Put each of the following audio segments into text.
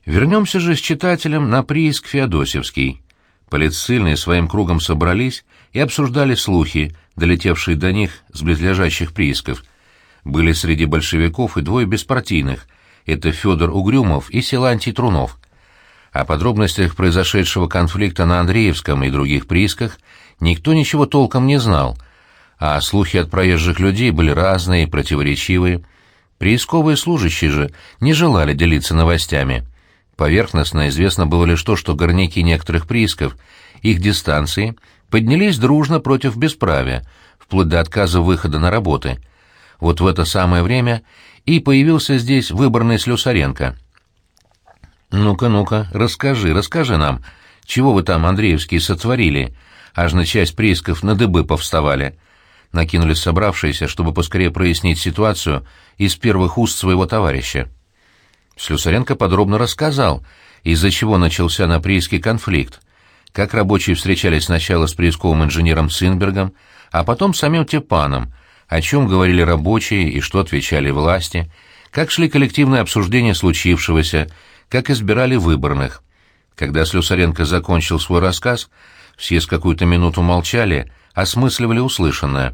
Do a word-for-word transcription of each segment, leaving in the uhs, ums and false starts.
Вернемся же с читателем на прииск Феодосевский. Полицейные своим кругом собрались и обсуждали слухи, долетевшие до них с близлежащих приисков. Были среди большевиков и двое беспартийных — это Федор Угрюмов и Силантий Трунов. О подробностях произошедшего конфликта на Андреевском и других приисках никто ничего толком не знал, а слухи от проезжих людей были разные и противоречивые. Приисковые служащие же не желали делиться новостями. Поверхностно известно было лишь то, что горняки некоторых приисков, их дистанции, поднялись дружно против бесправия, вплоть до отказа выхода на работы. Вот в это самое время и появился здесь выборный Слюсаренко. «Ну-ка, ну-ка, расскажи, расскажи нам, чего вы там, Андреевские, сотворили? Аж на часть приисков на дыбы повставали». Накинулись собравшиеся, чтобы поскорее прояснить ситуацию из первых уст своего товарища. Слюсаренко подробно рассказал, из-за чего начался на прииске конфликт, как рабочие встречались сначала с приисковым инженером Цинбергом, а потом с самим Тепаном, о чем говорили рабочие и что отвечали власти, как шли коллективные обсуждения случившегося, как избирали выборных. Когда Слюсаренко закончил свой рассказ, все с какую-то минуту молчали, осмысливали услышанное.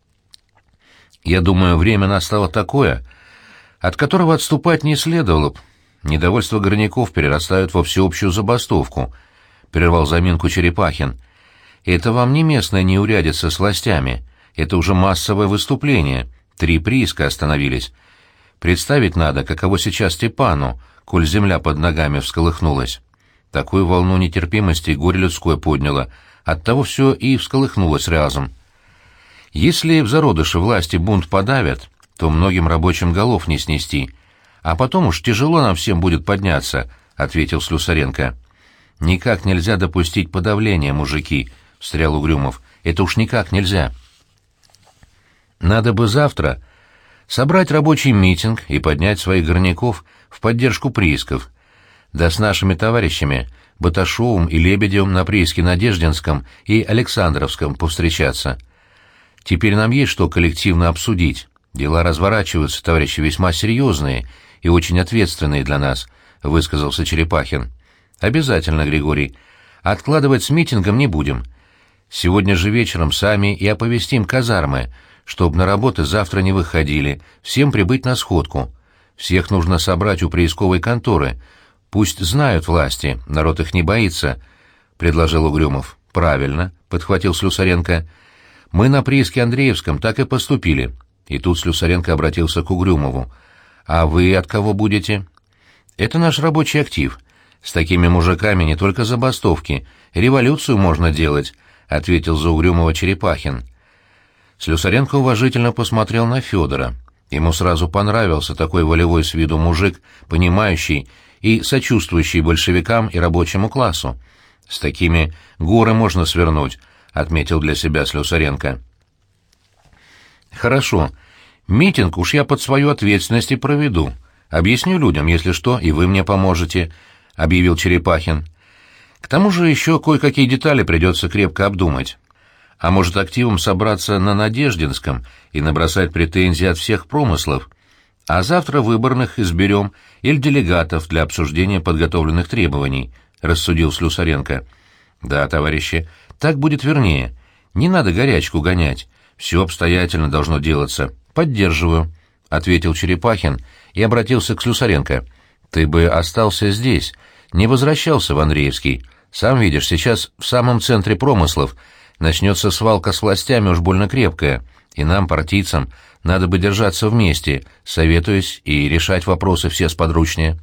«Я думаю, время настало такое, от которого отступать не следовало б. Недовольство горняков перерастает во всеобщую забастовку», — прервал заминку Черепахин. «Это вам не местная неурядица с властями, это уже массовое выступление, три прииска остановились. Представить надо, каково сейчас Степану, коль земля под ногами всколыхнулась. Такую волну нетерпимости горе людское подняло, оттого все и всколыхнулось разом. Если в зародыше власти бунт подавят, то многим рабочим голов не снести, а потом уж тяжело нам всем будет подняться», — ответил Слюсаренко. «Никак нельзя допустить подавления, мужики», — встрял Угрюмов. «Это уж никак нельзя. Надо бы завтра собрать рабочий митинг и поднять своих горняков в поддержку приисков. Да с нашими товарищами, Баташовым и Лебедевым на прииске Надеждинском и Александровском повстречаться. Теперь нам есть что коллективно обсудить. Дела разворачиваются, товарищи, весьма серьезные и очень ответственные для нас», — высказался Черепахин. «Обязательно, Григорий. Откладывать с митингом не будем. Сегодня же вечером сами и оповестим казармы, чтоб на работы завтра не выходили, всем прибыть на сходку. Всех нужно собрать у приисковой конторы. Пусть знают власти, народ их не боится», — предложил Угрюмов. «Правильно», — подхватил Слюсаренко. «Мы на прииске Андреевском так и поступили». И тут Слюсаренко обратился к Угрюмову. «А вы от кого будете?» «Это наш рабочий актив. С такими мужиками не только забастовки, революцию можно делать», — ответил за Угрюмова Черепахин. Слюсаренко уважительно посмотрел на Федора. Ему сразу понравился такой волевой с виду мужик, понимающий и сочувствующий большевикам и рабочему классу. «С такими горы можно свернуть», — отметил для себя Слюсаренко. «Хорошо. Митинг уж я под свою ответственность и проведу. Объясню людям, если что, и вы мне поможете», — объявил Черепахин. «К тому же еще кое-какие детали придется крепко обдумать. А может, активом собраться на Надеждинском и набросать претензии от всех промыслов, а завтра выборных изберем или делегатов для обсуждения подготовленных требований», — рассудил Слюсаренко. «Да, товарищи, так будет вернее. Не надо горячку гонять. Все обстоятельно должно делаться. Поддерживаю», — ответил Черепахин и обратился к Слюсаренко. «Ты бы остался здесь, не возвращался в Андреевский. Сам видишь, сейчас в самом центре промыслов начнется свалка с властями уж больно крепкая, и нам, партийцам, надо бы держаться вместе, советуясь и решать вопросы все сподручнее.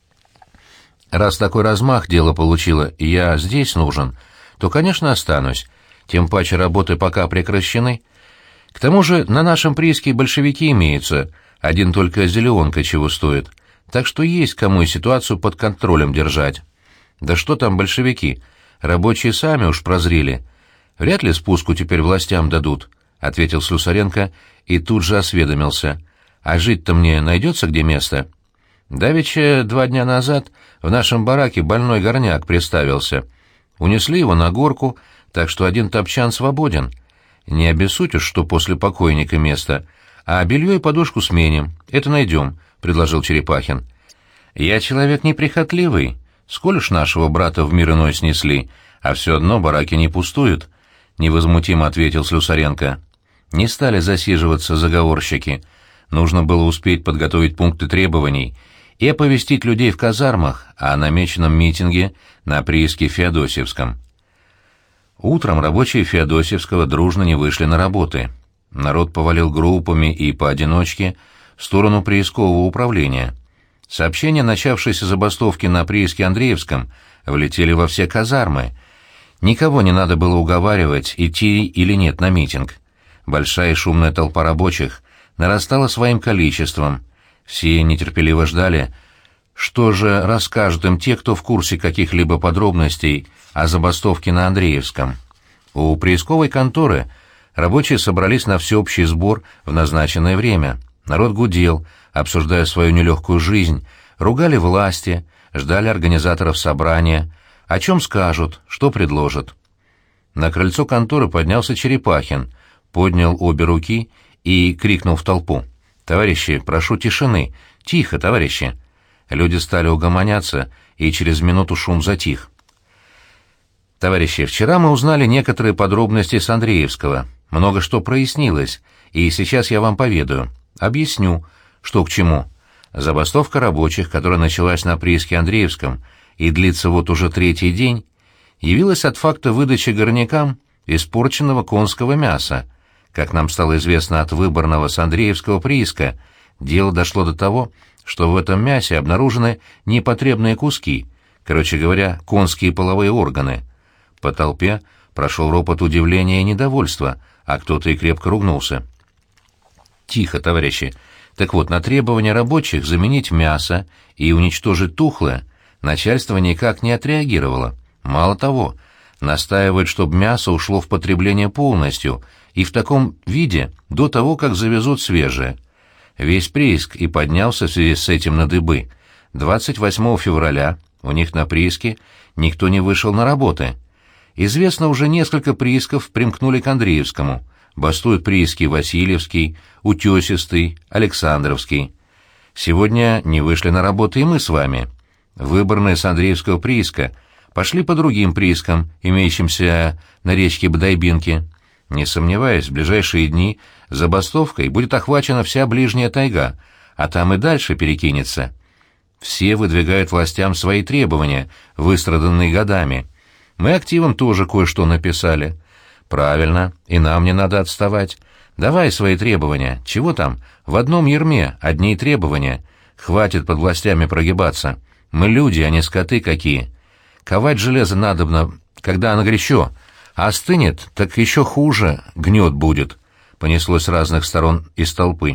Раз такой размах дело получило, и я здесь нужен, то, конечно, останусь, тем паче работы пока прекращены. К тому же на нашем прииске большевики имеются, один только Зеленка чего стоит, так что есть кому и ситуацию под контролем держать. Да что там большевики, рабочие сами уж прозрели. Вряд ли спуску теперь властям дадут», — ответил Слюсаренко и тут же осведомился. «А жить-то мне найдется где место?» «Давеча два дня назад в нашем бараке больной горняк приставился. Унесли его на горку, так что один топчан свободен. Не обессудь уж, что после покойника место, а белье и подушку сменим, это найдем», — предложил Черепахин. Я человек неприхотливый. Сколь ж нашего брата в мир иной снесли, а все одно бараки не пустуют, — невозмутимо ответил Слюсаренко. Не стали засиживаться заговорщики. Нужно было успеть подготовить пункты требований и оповестить людей в казармах о намеченном митинге на прииске Феодосиевском. Утром рабочие Феодосиевского дружно не вышли на работы. Народ повалил группами и поодиночке в сторону приискового управления. Сообщения о начавшейся забастовке на прииске Андреевском влетели во все казармы. Никого не надо было уговаривать, идти или нет на митинг. Большая и шумная толпа рабочих нарастала своим количеством. Все нетерпеливо ждали, что же расскажут им те, кто в курсе каких-либо подробностей о забастовке на Андреевском. У приисковой конторы рабочие собрались на всеобщий сбор в назначенное время. Народ гудел, обсуждая свою нелегкую жизнь, ругали власти, ждали организаторов собрания, о чем скажут, что предложат. На крыльцо конторы поднялся Черепахин, поднял обе руки и крикнул в толпу: «Товарищи, прошу тишины! Тихо, товарищи!» Люди стали угомоняться, и через минуту шум затих. «Товарищи, вчера мы узнали некоторые подробности с Андреевского. Много что прояснилось, и сейчас я вам поведаю. Объясню, что к чему. Забастовка рабочих, которая началась на прииске Андреевском и длится вот уже третий день, явилась от факта выдачи горнякам испорченного конского мяса. Как нам стало известно от выборного с Андреевского прииска, дело дошло до того, что в этом мясе обнаружены непотребные куски, короче говоря, конские половые органы. По толпе прошел ропот удивления и недовольства, а кто-то и крепко ругнулся. «Тихо, товарищи! Так вот, на требование рабочих заменить мясо и уничтожить тухлое начальство никак не отреагировало. Мало того, настаивает, чтобы мясо ушло в потребление полностью и в таком виде до того, как завезут свежее. Весь прииск и поднялся в связи с этим на дыбы. двадцать восьмого февраля у них на прииске никто не вышел на работы. Известно, уже несколько приисков примкнули к Андреевскому. Бастуют прииски Васильевский, Утесистый, Александровский. Сегодня не вышли на работу и мы с вами. Выборные с Андреевского прииска пошли по другим приискам, имеющимся на речке Бодайбинке. Не сомневаюсь, в ближайшие дни забастовкой будет охвачена вся ближняя тайга, а там и дальше перекинется. Все выдвигают властям свои требования, выстраданные годами. Мы активам тоже кое-что написали. Правильно, и нам не надо отставать. Давай свои требования. Чего там? В одном ярме одни требования. Хватит под властями прогибаться. Мы люди, а не скоты какие. Ковать железо надобно, когда оно горячо, а остынет, так еще хуже, гнет будет. Понеслось с разных сторон из толпы.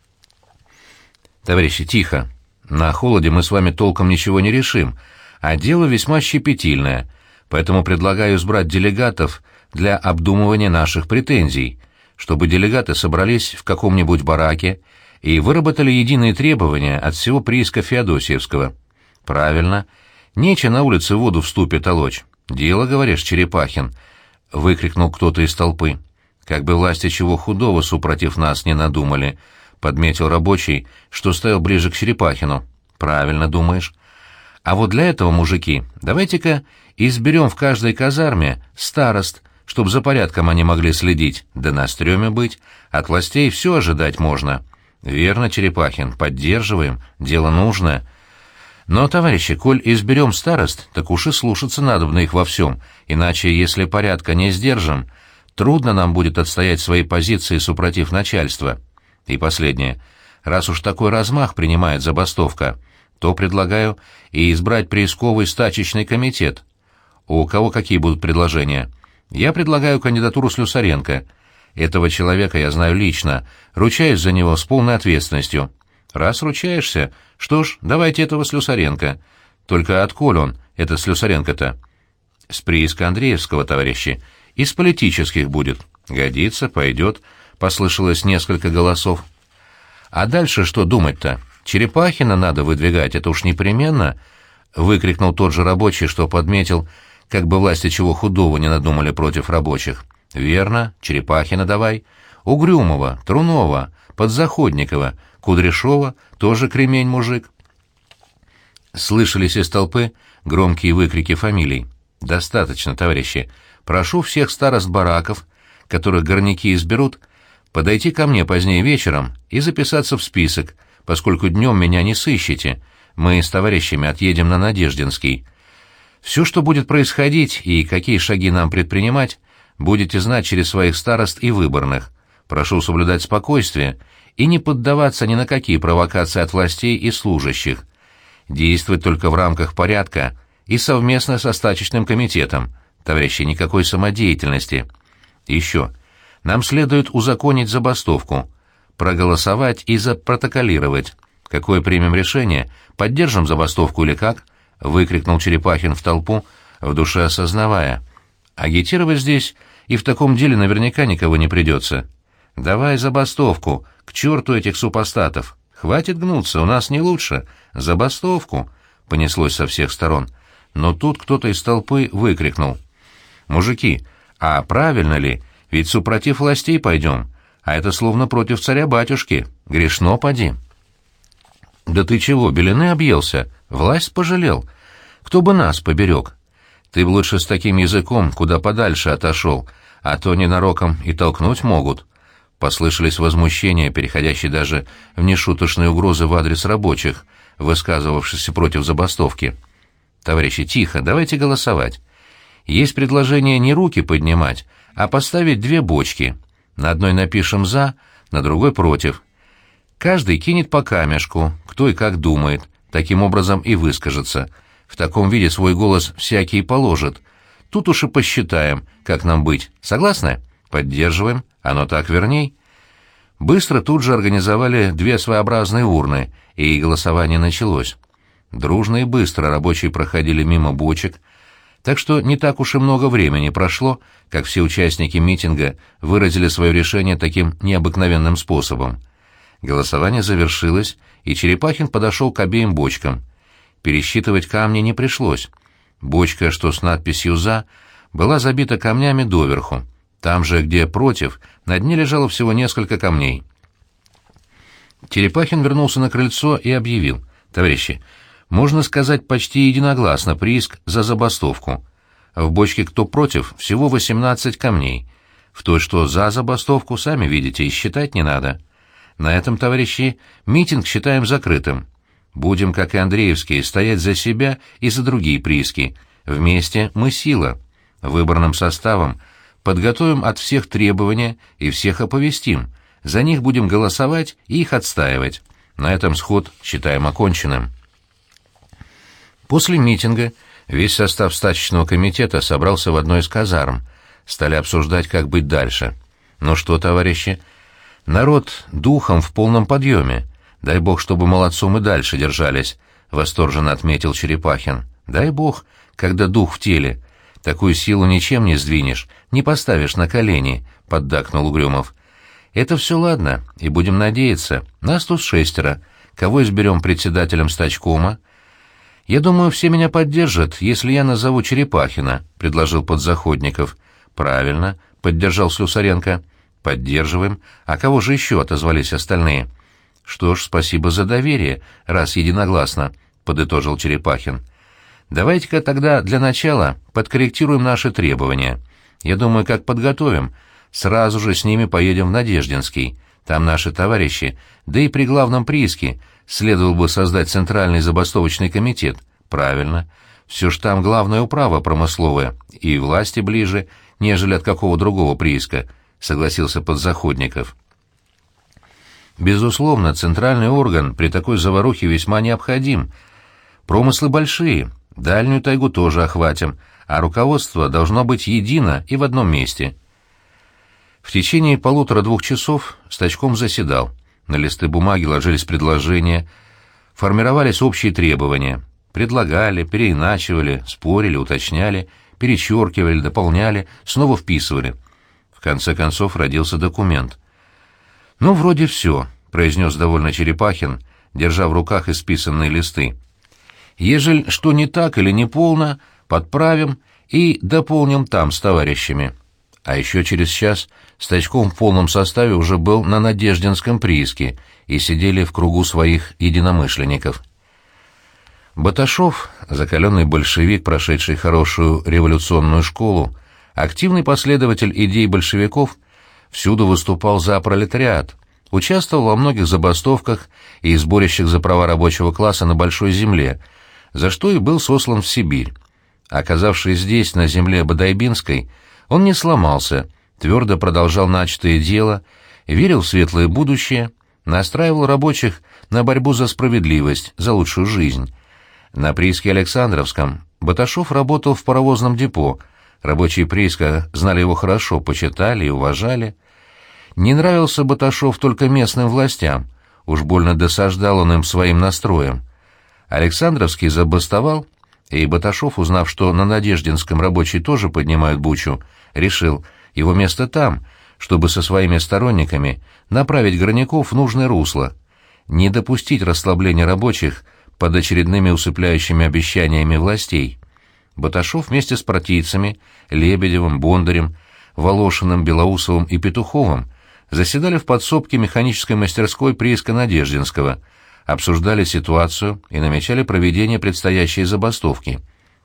Товарищи, тихо. На холоде мы с вами толком ничего не решим, а дело весьма щепетильное, поэтому предлагаю избрать делегатов для обдумывания наших претензий, чтобы делегаты собрались в каком-нибудь бараке и выработали единые требования от всего прииска Феодосиевского. Правильно. Нече на улице воду в ступе толочь. Дело, говоришь, Черепахин, — выкрикнул кто-то из толпы. Как бы власти чего худого супротив нас не надумали, — подметил рабочий, что стоял ближе к Черепахину. Правильно думаешь. А вот для этого, мужики, давайте-ка изберем в каждой казарме старост, чтоб за порядком они могли следить, да на стреме быть. От властей все ожидать можно. Верно, Черепахин, поддерживаем, дело нужное. Но, товарищи, коль изберем старост, так уж и слушаться надобно их во всем, иначе, если порядка не сдержим, трудно нам будет отстоять свои позиции супротив начальства. И последнее. Раз уж такой размах принимает забастовка, то предлагаю и избрать приисковый стачечный комитет. У кого какие будут предложения? Я предлагаю кандидатуру Слюсаренко. Этого человека я знаю лично, ручаюсь за него с полной ответственностью. Раз ручаешься, что ж, давайте этого Слюсаренко. Только отколь он, этот Слюсаренко-то? С прииска Андреевского, товарищи. Из политических будет. Годится, пойдет, послышалось несколько голосов. А дальше что думать-то? Черепахина надо выдвигать, это уж непременно, — выкрикнул тот же рабочий, что подметил, как бы власти чего худого не надумали против рабочих. Верно, Черепахина давай. Угрюмова, Трунова, Подзаходникова, Кудряшова, тоже кремень мужик. Слышались из толпы громкие выкрики фамилий. «Достаточно, товарищи. Прошу всех старост бараков, которых горняки изберут, подойти ко мне позднее вечером и записаться в список, поскольку днем меня не сыщете. Мы с товарищами отъедем на Надеждинский. Все, что будет происходить и какие шаги нам предпринимать, будете знать через своих старост и выборных. Прошу соблюдать спокойствие и не поддаваться ни на какие провокации от властей и служащих. Действовать только в рамках порядка и совместно со стачечным комитетом. Товарищи, никакой самодеятельности. Еще. Нам следует узаконить забастовку, проголосовать и запротоколировать. Какое примем решение? Поддержим забастовку или как?» — выкрикнул Черепахин в толпу, в душе осознавая. «Агитировать здесь и в таком деле наверняка никого не придется. Давай забастовку, к черту этих супостатов. Хватит гнуться, у нас не лучше. Забастовку!» — понеслось со всех сторон. Но тут кто-то из толпы выкрикнул. «Мужики, а правильно ли? Ведь супротив властей пойдем, а это словно против царя-батюшки. Грешно поди». «Да ты чего, белины объелся? Власть пожалел. Кто бы нас поберег? Ты б лучше с таким языком куда подальше отошел, а то ненароком и толкнуть могут». Послышались возмущения, переходящие даже в нешуточные угрозы в адрес рабочих, высказывавшихся против забастовки. «Товарищи, тихо, давайте голосовать. Есть предложение не руки поднимать, а поставить две бочки. На одной напишем «за», на другой «против». Каждый кинет по камешку, кто и как думает, таким образом и выскажется. В таком виде свой голос всякий положит. Тут уж и посчитаем, как нам быть. Согласны? Поддерживаем. Оно так верней». Быстро тут же организовали две своеобразные урны, и голосование началось. Дружно и быстро рабочие проходили мимо бочек, так что не так уж и много времени прошло, как все участники митинга выразили свое решение таким необыкновенным способом. Голосование завершилось, и Черепахин подошел к обеим бочкам. Пересчитывать камни не пришлось. Бочка, что с надписью «За», была забита камнями доверху. Там же, где «против», на дне лежало всего несколько камней. Черепахин вернулся на крыльцо и объявил: «Товарищи, можно сказать почти единогласно прииск за забастовку. В бочке «кто против» всего восемнадцать камней. В той, что за забастовку, сами видите, и считать не надо. На этом, товарищи, митинг считаем закрытым. Будем, как и Андреевские, стоять за себя и за другие прииски. Вместе мы сила. Выборным составом подготовим от всех требования и всех оповестим. За них будем голосовать и их отстаивать. На этом сход считаем оконченным». После митинга весь состав стачечного комитета собрался в одной из казарм. Стали обсуждать, как быть дальше. «Ну что, товарищи, народ духом в полном подъеме. Дай бог, чтобы молодцом и дальше держались», — восторженно отметил Черепахин. «Дай бог, когда дух в теле. Такую силу ничем не сдвинешь, не поставишь на колени», — поддакнул Угрюмов. «Это все ладно, и будем надеяться. Нас тут шестеро. Кого изберем председателем стачкома?» «Я думаю, все меня поддержат, если я назову Черепахина», — предложил Подзаходников. «Правильно», — поддержал Слюсаренко. «Поддерживаем. А кого же еще?» — отозвались остальные. «Что ж, спасибо за доверие, раз единогласно», — подытожил Черепахин. «Давайте-ка тогда для начала подкорректируем наши требования. Я думаю, как подготовим, сразу же с ними поедем в Надеждинский. Там наши товарищи, да и при главном прииске следовало бы создать центральный забастовочный комитет. Правильно. Все ж там главная управа промысловая, и власти ближе, нежели от какого другого прииска», — согласился Подзаходников. «Безусловно, центральный орган при такой заварухе весьма необходим. Промыслы большие, дальнюю тайгу тоже охватим, а руководство должно быть едино и в одном месте». В течение полутора-двух часов стачком заседал. На листы бумаги ложились предложения, формировались общие требования. Предлагали, переиначивали, спорили, уточняли, перечеркивали, дополняли, снова вписывали. В конце концов родился документ. «Ну, вроде все», — произнес довольно Черепахин, держа в руках исписанные листы. «Ежель что не так или не полно, подправим и дополним там с товарищами». А еще через час стачком в полном составе уже был на Надеждинском прииске и сидели в кругу своих единомышленников. Баташов, закаленный большевик, прошедший хорошую революционную школу, активный последователь идей большевиков, всюду выступал за пролетариат, участвовал во многих забастовках и сборищах за права рабочего класса на Большой земле, за что и был сослан в Сибирь. Оказавшись здесь, на земле Бодайбинской, он не сломался, твердо продолжал начатое дело, верил в светлое будущее, настраивал рабочих на борьбу за справедливость, за лучшую жизнь. На прииске Александровском Баташов работал в паровозном депо, рабочие прииска знали его хорошо, почитали и уважали. Не нравился Баташов только местным властям, уж больно досаждал он им своим настроем. Александровский забастовал, и Баташов, узнав, что на Надеждинском рабочие тоже поднимают бучу, решил, его место там, чтобы со своими сторонниками направить горняков в нужное русло, не допустить расслабления рабочих под очередными усыпляющими обещаниями властей. Баташов вместе с партийцами Лебедевым, Бондарем, Волошиным, Белоусовым и Петуховым заседали в подсобке механической мастерской прииска Надеждинского, обсуждали ситуацию и намечали проведение предстоящей забастовки.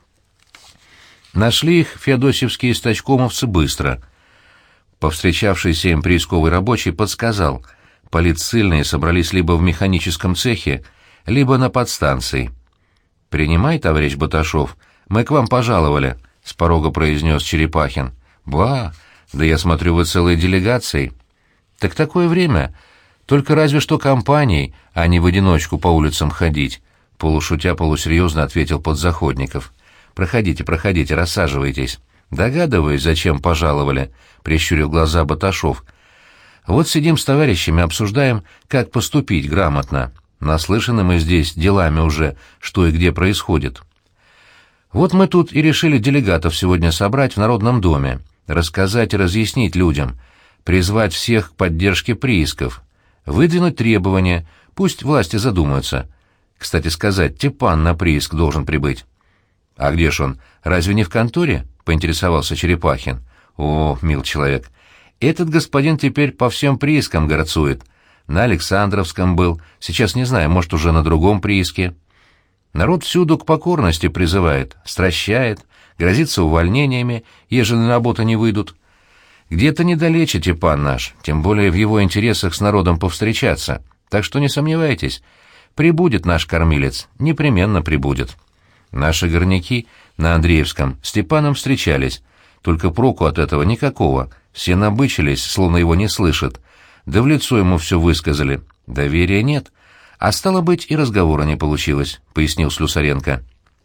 Нашли их феодосевские стачкомовцы быстро. Повстречавшийся им приисковый рабочий подсказал, политсыльные собрались либо в механическом цехе, либо на подстанции. «Принимай, товарищ Баташов, мы к вам пожаловали», — с порога произнес Черепахин. «Ба, да я смотрю, вы целой делегацией». «Так такое время. Только разве что компанией, а не в одиночку по улицам ходить», — полушутя полусерьезно ответил Подзаходников. «Проходите, проходите, рассаживайтесь». «Догадываюсь, зачем пожаловали», — прищурил глаза Баташов. «Вот сидим с товарищами, обсуждаем, как поступить грамотно. Наслышаны мы здесь делами уже, что и где происходит. Вот мы тут и решили делегатов сегодня собрать в Народном доме, рассказать и разъяснить людям, призвать всех к поддержке приисков, выдвинуть требования, пусть власти задумаются. Кстати сказать, Тепан на прииск должен прибыть». «А где ж он? Разве не в конторе?» — поинтересовался Черепахин. «О, мил человек, этот господин теперь по всем приискам горцует. На Александровском был, сейчас не знаю, может, уже на другом прииске. Народ всюду к покорности призывает, стращает, грозится увольнениями, ежели на работу не выйдут. Где-то недалече Тепан наш, тем более в его интересах с народом повстречаться, так что не сомневайтесь, прибудет наш кормилец, непременно прибудет». Наши горняки на Андреевском с Степаном встречались, только проку от этого никакого, все набычились, словно его не слышат, да в лицо ему все высказали, доверия нет, а стало быть, и разговора не получилось, — пояснил Слюсаренко.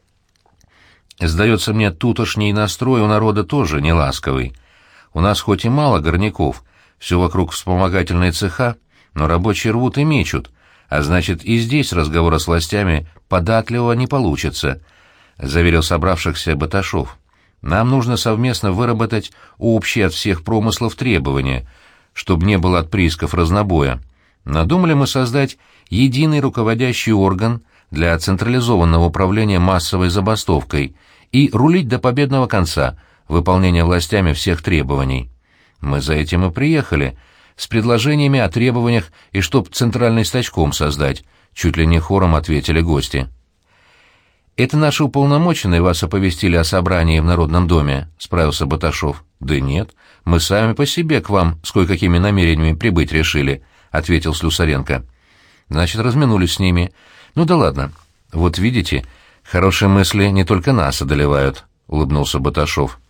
«Сдается мне, тутошний настрой у народа тоже не ласковый. У нас хоть и мало горняков, все вокруг вспомогательные цеха, но рабочие рвут и мечут, а значит, и здесь разговора с властями податливого не получится», — заверил собравшихся Баташов. «Нам нужно совместно выработать общие от всех промыслов требования, чтобы не было от приисков разнобоя. Надумали мы создать единый руководящий орган для централизованного управления массовой забастовкой и рулить до победного конца, выполнения властями всех требований. Мы за этим и приехали, с предложениями о требованиях и чтоб центральный стачком создать», — чуть ли не хором ответили гости. «Это наши уполномоченные вас оповестили о собрании в Народном доме?» — справился Баташов. «Да нет, мы сами по себе к вам с кое-какими намерениями прибыть решили», — ответил Слюсаренко. «Значит, разминулись с ними. Ну да ладно. Вот видите, хорошие мысли не только нас одолевают», — улыбнулся Баташов.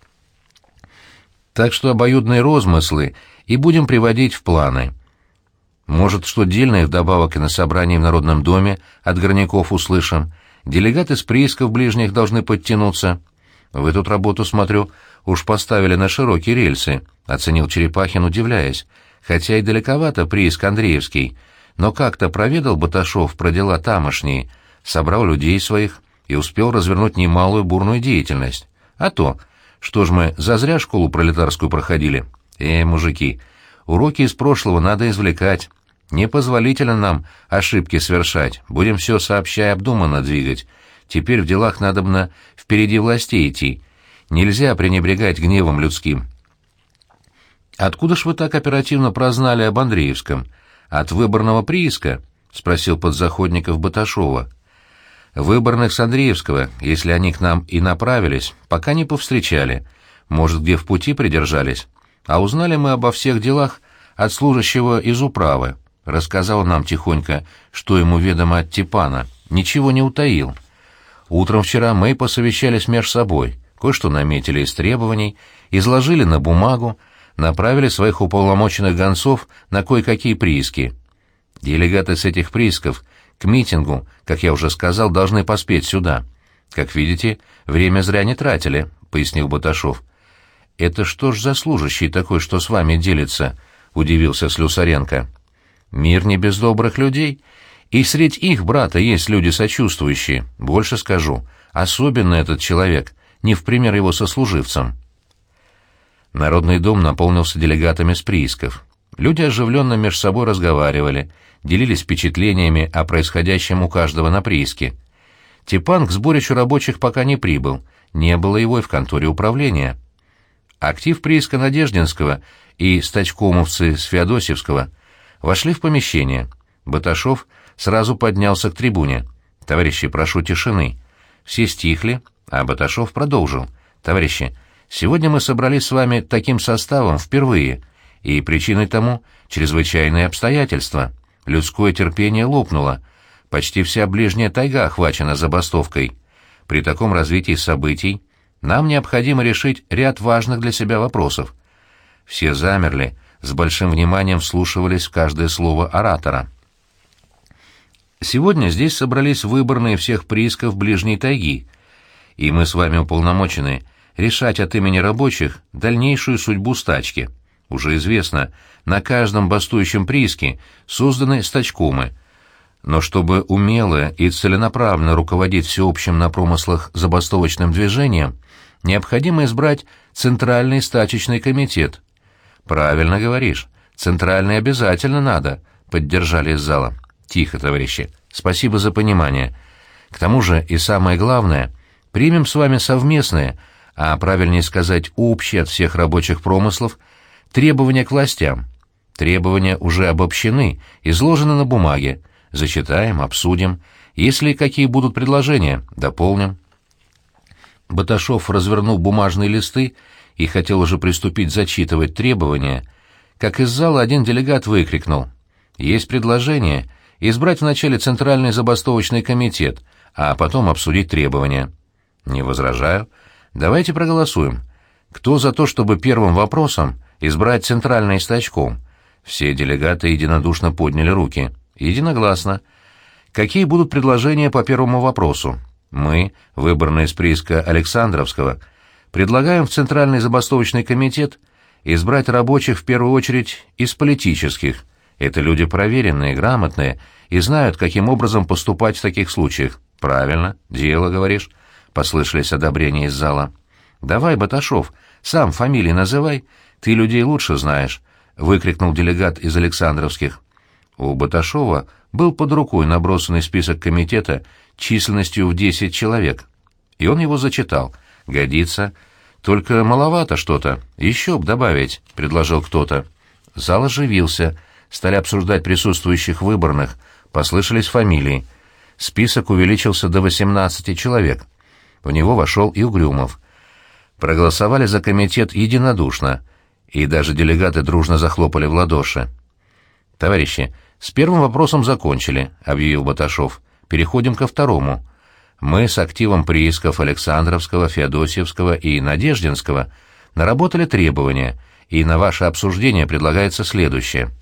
«Так что обоюдные розмыслы и будем приводить в планы. Может, что дельное вдобавок и на собрании в Народном доме от горняков услышим. Делегаты с приисков ближних должны подтянуться. Вы тут работу, смотрю, уж поставили на широкие рельсы», — оценил Черепахин, удивляясь. «Хотя и далековато прииск Андреевский, но как-то проведал Баташов про дела тамошние, собрал людей своих и успел развернуть немалую бурную деятельность. А то, что ж мы зазря школу пролетарскую проходили? Э, мужики, уроки из прошлого надо извлекать. Непозволительно нам ошибки совершать, будем все сообща и обдуманно двигать. Теперь в делах надобно впереди властей идти. Нельзя пренебрегать гневом людским». «Откуда ж вы так оперативно прознали об Андреевском? От выборного прииска?» — спросил Подзаходников Баташова. Выборных с Андреевского, если они к нам и направились, пока не повстречали. Может, где в пути придержались. А узнали мы обо всех делах от служащего из управы. Рассказал нам тихонько, что ему ведомо от Типана. Ничего не утаил. Утром вчера мы посовещались меж собой, кое-что наметили из требований, изложили на бумагу, направили своих уполномоченных гонцов на кое-какие прииски. Делегаты с этих приисков к митингу, как я уже сказал, должны поспеть сюда. Как видите, время зря не тратили, — пояснил Баташов. — Это что ж за служащий такой, что с вами делится? — удивился Слюсаренко. — Мир не без добрых людей, и средь их, брата, есть люди сочувствующие. Больше скажу, особенно этот человек, не в пример его сослуживцам. Народный дом наполнился делегатами с приисков. Люди оживленно между собой разговаривали, делились впечатлениями о происходящем у каждого на прииске. Типан к сборищу рабочих пока не прибыл, не было его и в конторе управления. Актив прииска Надеждинского и стачкомовцы с Феодосевского вошли в помещение. Баташов сразу поднялся к трибуне. «Товарищи, прошу тишины». Все стихли, а Баташов продолжил. «Товарищи, сегодня мы собрались с вами таким составом впервые, и причиной тому чрезвычайные обстоятельства. Людское терпение лопнуло. Почти вся ближняя тайга охвачена забастовкой. При таком развитии событий нам необходимо решить ряд важных для себя вопросов». Все замерли, с большим вниманием вслушивались в каждое слово оратора. «Сегодня здесь собрались выборные всех приисков ближней тайги, и мы с вами уполномочены решать от имени рабочих дальнейшую судьбу стачки. Уже известно, на каждом бастующем прииске созданы стачкомы, но чтобы умело и целенаправленно руководить всеобщим на промыслах забастовочным движением, необходимо избрать Центральный стачечный комитет». «Правильно говоришь, центральный обязательно надо», — поддержали из зала. «Тихо, товарищи. Спасибо за понимание. К тому же, и самое главное, примем с вами совместные, а правильнее сказать, общие от всех рабочих промыслов, требования к властям. Требования уже обобщены, изложены на бумаге. Зачитаем, обсудим. Если какие будут предложения, дополним». Баташов развернул бумажные листы и хотел уже приступить зачитывать требования, как из зала один делегат выкрикнул: «Есть предложение избрать вначале Центральный забастовочный комитет, а потом обсудить требования». «Не возражаю. Давайте проголосуем. Кто за то, чтобы первым вопросом избрать Центральный стачком?» Все делегаты единодушно подняли руки. Единогласно. «Какие будут предложения по первому вопросу?» «Мы, выборные из прииска Александровского, предлагаем в Центральный забастовочный комитет избрать рабочих в первую очередь из политических. Это люди проверенные, грамотные и знают, каким образом поступать в таких случаях». «Правильно, дело, говоришь», — послышались одобрения из зала. «Давай, Баташов, сам фамилии называй, ты людей лучше знаешь», — выкрикнул делегат из Александровских. У Баташова был под рукой набросанный список комитета численностью в десять человек, и он его зачитал. «Годится. Только маловато что-то. Еще б добавить», — предложил кто-то. Зал оживился, стали обсуждать присутствующих выборных, послышались фамилии. Список увеличился до восемнадцати человек. В него вошел и Угрюмов. Проголосовали за комитет единодушно, и даже делегаты дружно захлопали в ладоши. «Товарищи, с первым вопросом закончили», — объявил Баташов. «Переходим ко второму. Мы с активом приисков Александровского, Феодосевского и Надеждинского наработали требования, и на ваше обсуждение предлагается следующее».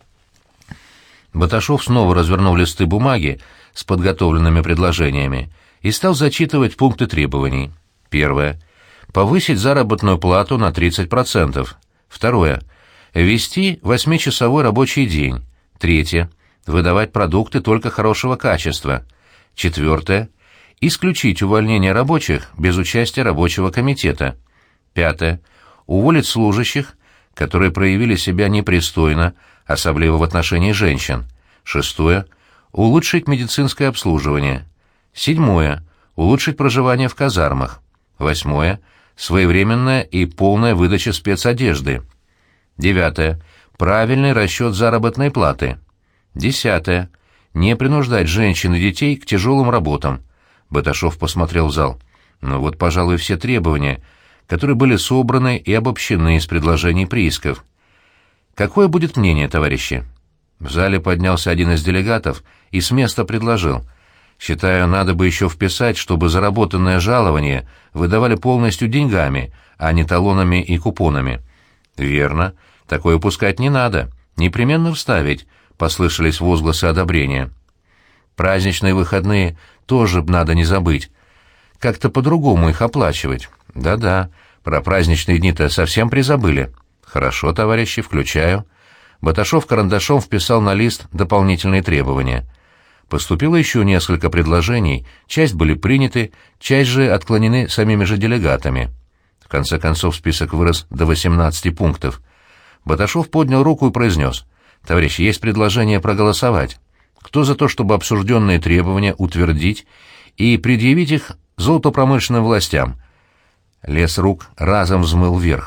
Баташов снова развернул листы бумаги с подготовленными предложениями и стал зачитывать пункты требований. Первое. Повысить заработную плату на тридцать процентов. Второе. Ввести восьмичасовой рабочий день. Третье. Выдавать продукты только хорошего качества. Четвертое. Исключить увольнение рабочих без участия рабочего комитета. Пятое. Уволить служащих, которые проявили себя непристойно, особливо в отношении женщин. Шестое. Улучшить медицинское обслуживание. Седьмое. Улучшить проживание в казармах. Восьмое. Своевременная и полная выдача спецодежды. Девятое. Правильный расчет заработной платы. Десятое. Не принуждать женщин и детей к тяжелым работам. Баташов посмотрел в зал. «Ну вот, пожалуй, все требования, которые были собраны и обобщены из предложений приисков. Какое будет мнение, товарищи?» В зале поднялся один из делегатов и с места предложил: «Считаю, надо бы еще вписать, чтобы заработанное жалование выдавали полностью деньгами, а не талонами и купонами». «Верно. Такое упускать не надо. Непременно вставить», — послышались возгласы одобрения. «Праздничные выходные тоже надо не забыть. Как-то по-другому их оплачивать». «Да-да, про праздничные дни-то совсем призабыли». «Хорошо, товарищи, включаю». Баташов карандашом вписал на лист дополнительные требования. Поступило еще несколько предложений, часть были приняты, часть же отклонены самими же делегатами. В конце концов список вырос до восемнадцати пунктов. Баташов поднял руку и произнес: «Товарищи, есть предложение проголосовать. Кто за то, чтобы обсужденные требования утвердить и предъявить их золотопромышленным властям?» Лес рук разом взмыл вверх.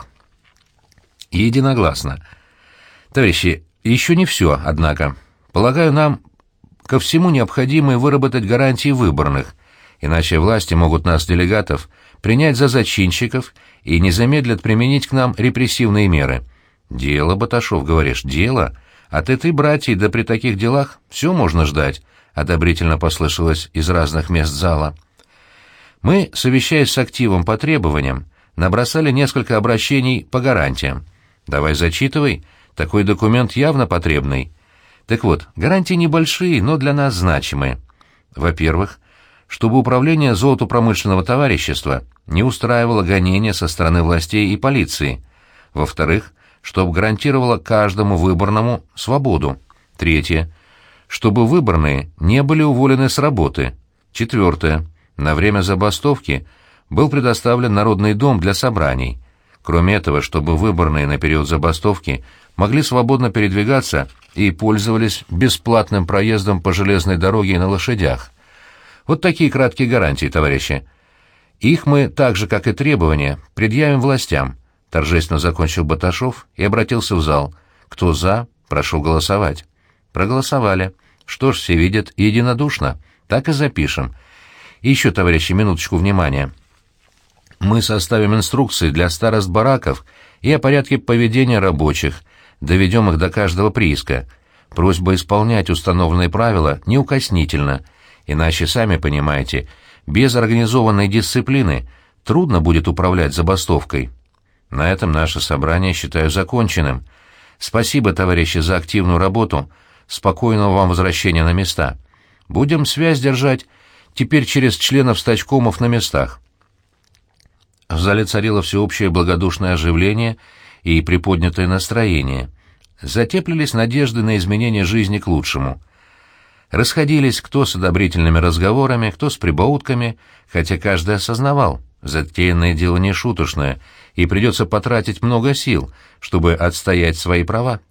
Единогласно. «Товарищи, еще не все, однако. Полагаю, нам ко всему необходимо выработать гарантии выборных, иначе власти могут нас, делегатов, принять за зачинщиков и не замедлят применить к нам репрессивные меры». «Дело, Баташов, говоришь, дело? От этой братьи, да при таких делах все можно ждать», — одобрительно послышалось из разных мест зала. Мы, совещаясь с активом по требованиям, набросали несколько обращений по гарантиям. «Давай зачитывай, такой документ явно потребный». Так вот, гарантии небольшие, но для нас значимые. Во-первых, чтобы управление золотопромышленного товарищества не устраивало гонения со стороны властей и полиции. Во-вторых, чтобы гарантировало каждому выборному свободу. Третье, чтобы выборные не были уволены с работы. Четвертое, на время забастовки был предоставлен Народный дом для собраний. Кроме этого, чтобы выборные на период забастовки могли свободно передвигаться и пользовались бесплатным проездом по железной дороге и на лошадях. Вот такие краткие гарантии, товарищи. Их мы, так же, как и требования, предъявим властям, — торжественно закончил Баташов и обратился в зал. Кто за, прошу голосовать. Проголосовали. Что ж, все видят единодушно. Так и запишем. И еще, товарищи, минуточку внимания. Мы составим инструкции для старост бараков и о порядке поведения рабочих, доведем их до каждого прииска. Просьба исполнять установленные правила неукоснительно, иначе, сами понимаете, без организованной дисциплины трудно будет управлять забастовкой. На этом наше собрание считаю законченным. Спасибо, товарищи, за активную работу. Спокойного вам возвращения на места. Будем связь держать теперь через членов стачкомов на местах». В зале царило всеобщее благодушное оживление и приподнятое настроение. Затеплились надежды на изменение жизни к лучшему. Расходились кто с одобрительными разговорами, кто с прибаутками, хотя каждый осознавал, затеянное дело не шуточное, и придется потратить много сил, чтобы отстоять свои права.